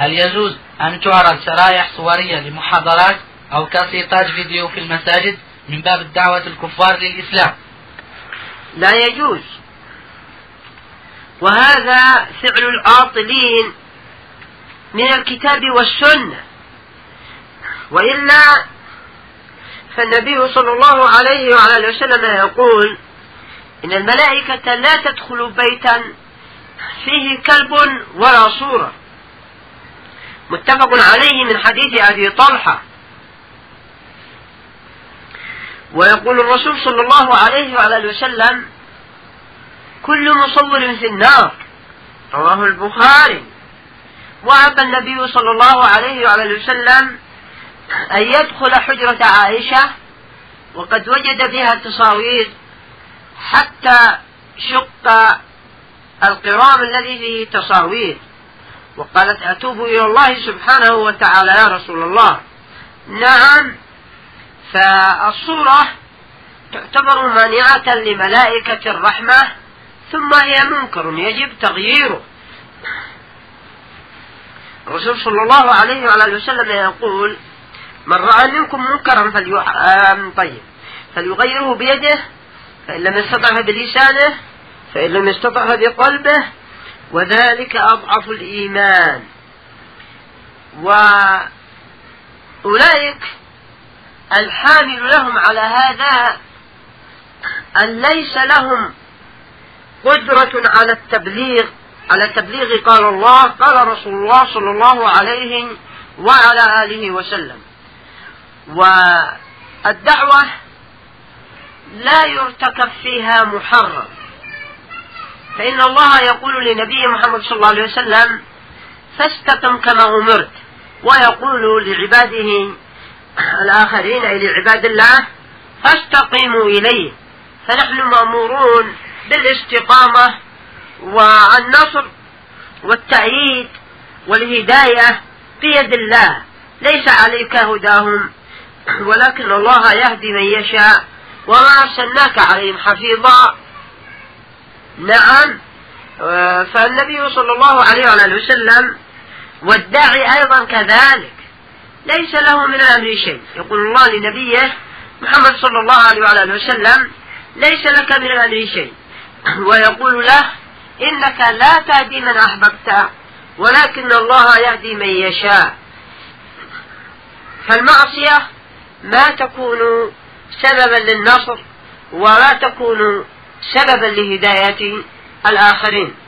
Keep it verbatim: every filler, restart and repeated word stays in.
هل يجوز أن تعرض شرائح صورية لمحاضرات أو كاسيتات فيديو في المساجد من باب الدعوة الكفار للإسلام؟ لا يجوز، وهذا فعل العاطلين من الكتاب والسنة، وإلا فالنبي صلى الله عليه وعلى وسلم يقول إن الملائكة لا تدخل بيتا فيه كلب ولا صورة، متفق عليه من حديث أبي طلحة. ويقول الرسول صلى الله عليه وعلى وسلم كل مصور في النار، رواه البخاري. وأبى النبي صلى الله عليه وعلى وسلم أن يدخل حجرة عائشة وقد وجد فيها تصاوير حتى شق القرام الذي فيه تصاوير، وقالت أتوب إلى الله سبحانه وتعالى يا رسول الله. نعم، فالصورة تعتبر مانعة لملائكة الرحمة، ثم هي منكر يجب تغييره. الرسول صلى الله عليه وعلى وسلم يقول من رأى منكم منكرا فليح... طيب فليغيره بيده، فإن لم يستطع بلسانه، فإن لم يستطع بقلبه، وذلك أضعف الإيمان. وأولئك الحامل لهم على هذا أن ليس لهم قدرة على التبليغ على التبليغ قال الله قال رسول الله صلى الله عليه وعلى آله وسلم. والدعوة لا يرتكب فيها محرم، فإن الله يقول لنبي محمد صلى الله عليه وسلم فاستقم كما أمرت، ويقول لعباده الآخرين أي لعباد الله فاستقيموا إليه. فنحن مأمورون بالاستقامة والنصر والتأييد والهداية بيد الله، ليس عليك هداهم ولكن الله يهدي من يشاء وما أرسلناك عليهم حفيظا. نعم، فالنبي صلى الله عليه وآله وسلم والداعي أيضا كذلك ليس له من الأمر شيء. يقول الله لنبيه محمد صلى الله عليه وآله وسلم ليس لك من الأمر شيء، ويقول له إنك لا تهدي من أحببت ولكن الله يهدي من يشاء. فالمعصية ما تكون سببا للنصر ولا تكون سببا لهداية الآخرين.